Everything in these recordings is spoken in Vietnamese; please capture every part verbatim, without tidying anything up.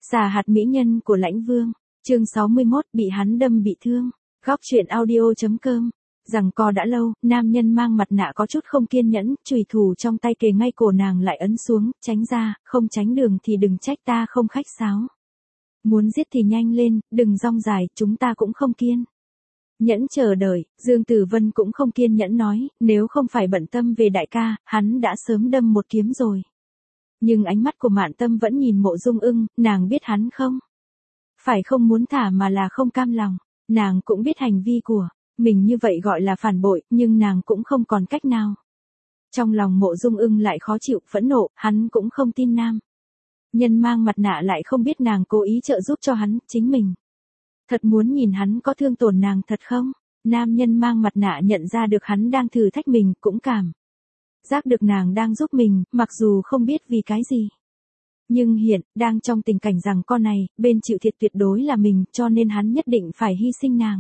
Xà hạt mỹ nhân của Lãnh Vương, chương sáu mươi mốt, bị hắn đâm bị thương. Góc truyện audio chấm com. Rằng co đã lâu, nam nhân mang mặt nạ có chút không kiên nhẫn, chùy thủ trong tay kề ngay cổ nàng lại ấn xuống, tránh ra, không tránh đường thì đừng trách ta không khách sáo. Muốn giết thì nhanh lên, đừng rong dài, chúng ta cũng không kiên nhẫn chờ đợi. Dương Tử Vân cũng không kiên nhẫn nói, nếu không phải bận tâm về đại ca, hắn đã sớm đâm một kiếm rồi. Nhưng ánh mắt của Mạn Tâm vẫn nhìn Mộ Dung Ưng, nàng biết hắn không phải không muốn thả mà là không cam lòng. Nàng cũng biết hành vi của mình như vậy gọi là phản bội, nhưng nàng cũng không còn cách nào. Trong lòng Mộ Dung Ưng lại khó chịu, phẫn nộ, hắn cũng không tin nam nhân mang mặt nạ lại không biết nàng cố ý trợ giúp cho hắn, chính mình thật muốn nhìn hắn có thương tổn nàng thật không? Nam nhân mang mặt nạ nhận ra được hắn đang thử thách mình, cũng cảm giác được nàng đang giúp mình, mặc dù không biết vì cái gì. Nhưng hiện, đang trong tình cảnh rằng con này, bên chịu thiệt tuyệt đối là mình, cho nên hắn nhất định phải hy sinh nàng.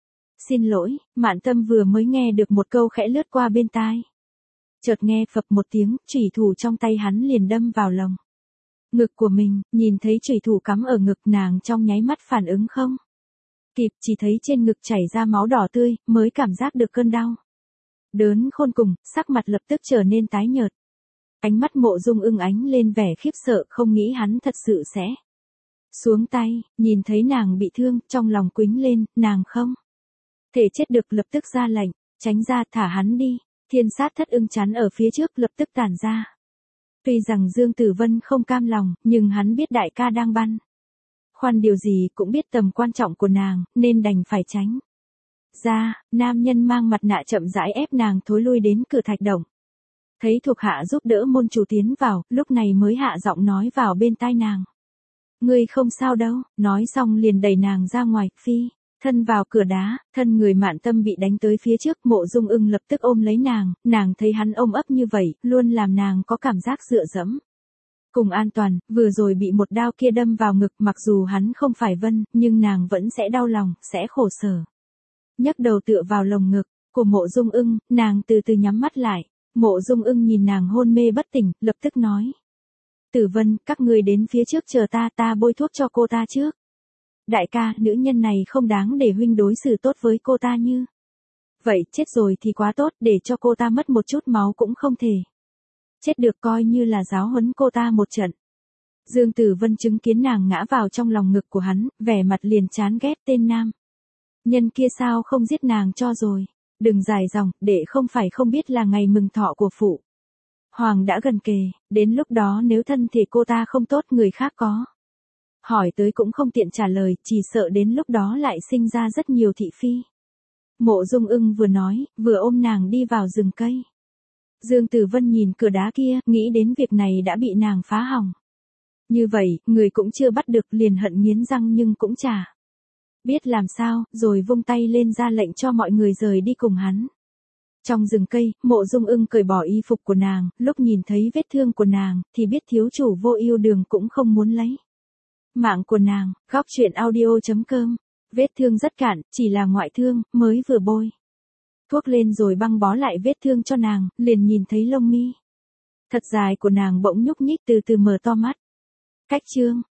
Xin lỗi, Mạn Tâm vừa mới nghe được một câu khẽ lướt qua bên tai. Chợt nghe phập một tiếng, chủy thủ trong tay hắn liền đâm vào lồng ngực của mình, nhìn thấy chủy thủ cắm ở ngực nàng trong nháy mắt phản ứng không kịp, chỉ thấy trên ngực chảy ra máu đỏ tươi, mới cảm giác được cơn đau đớn khôn cùng, sắc mặt lập tức trở nên tái nhợt. Ánh mắt Mộ Dung Ưng ánh lên vẻ khiếp sợ, không nghĩ hắn thật sự sẽ xuống tay. Nhìn thấy nàng bị thương, trong lòng quĩnh lên, nàng không thể chết được, lập tức ra lệnh, tránh ra, thả hắn đi. Thiên sát thất ưng chắn ở phía trước lập tức tản ra. Tuy rằng Dương Tử Vân không cam lòng, nhưng hắn biết đại ca đang băn khoăn điều gì, cũng biết tầm quan trọng của nàng, nên đành phải tránh ra. Nam nhân mang mặt nạ chậm rãi ép nàng thối lui đến cửa thạch động. Thấy thuộc hạ giúp đỡ môn chủ tiến vào, lúc này mới hạ giọng nói vào bên tai nàng. Ngươi không sao đâu, nói xong liền đẩy nàng ra ngoài, phi thân vào cửa đá. Thân người Mạn Tâm bị đánh tới phía trước, Mộ Dung Ưng lập tức ôm lấy nàng, nàng thấy hắn ôm ấp như vậy, luôn làm nàng có cảm giác dựa dẫm cùng an toàn. Vừa rồi bị một đao kia đâm vào ngực, mặc dù hắn không phải Vân, nhưng nàng vẫn sẽ đau lòng, sẽ khổ sở. Nhấc đầu tựa vào lồng ngực của Mộ Dung Ưng, nàng từ từ nhắm mắt lại. Mộ Dung Ưng nhìn nàng hôn mê bất tỉnh, lập tức nói. Tử Vân, các người đến phía trước chờ ta, ta bôi thuốc cho cô ta trước. Đại ca, nữ nhân này không đáng để huynh đối xử tốt với cô ta như vậy, chết rồi thì quá tốt, để cho cô ta mất một chút máu cũng không thể chết được, coi như là giáo huấn cô ta một trận. Dương Tử Vân chứng kiến nàng ngã vào trong lòng ngực của hắn, vẻ mặt liền chán ghét, tên nam nhân kia sao không giết nàng cho rồi. Đừng dài dòng, để không phải không biết là ngày mừng thọ của phụ hoàng đã gần kề, đến lúc đó nếu thân thể cô ta không tốt, người khác có hỏi tới cũng không tiện trả lời, chỉ sợ đến lúc đó lại sinh ra rất nhiều thị phi. Mộ Dung Ưng vừa nói, vừa ôm nàng đi vào rừng cây. Dương Tử Vân nhìn cửa đá kia, nghĩ đến việc này đã bị nàng phá hỏng. Như vậy, người cũng chưa bắt được, liền hận nghiến răng nhưng cũng chả biết làm sao, rồi vung tay lên ra lệnh cho mọi người rời đi cùng hắn. Trong rừng cây, Mộ Dung Ưng cởi bỏ y phục của nàng, lúc nhìn thấy vết thương của nàng, thì biết thiếu chủ Vô Ưu Đường cũng không muốn lấy mạng của nàng. Góc truyện audio chấm com. Vết thương rất cạn, chỉ là ngoại thương, mới vừa bôi thuốc lên rồi băng bó lại vết thương cho nàng, liền nhìn thấy lông mi thật dài của nàng bỗng nhúc nhích, từ từ mở to mắt. Cách chương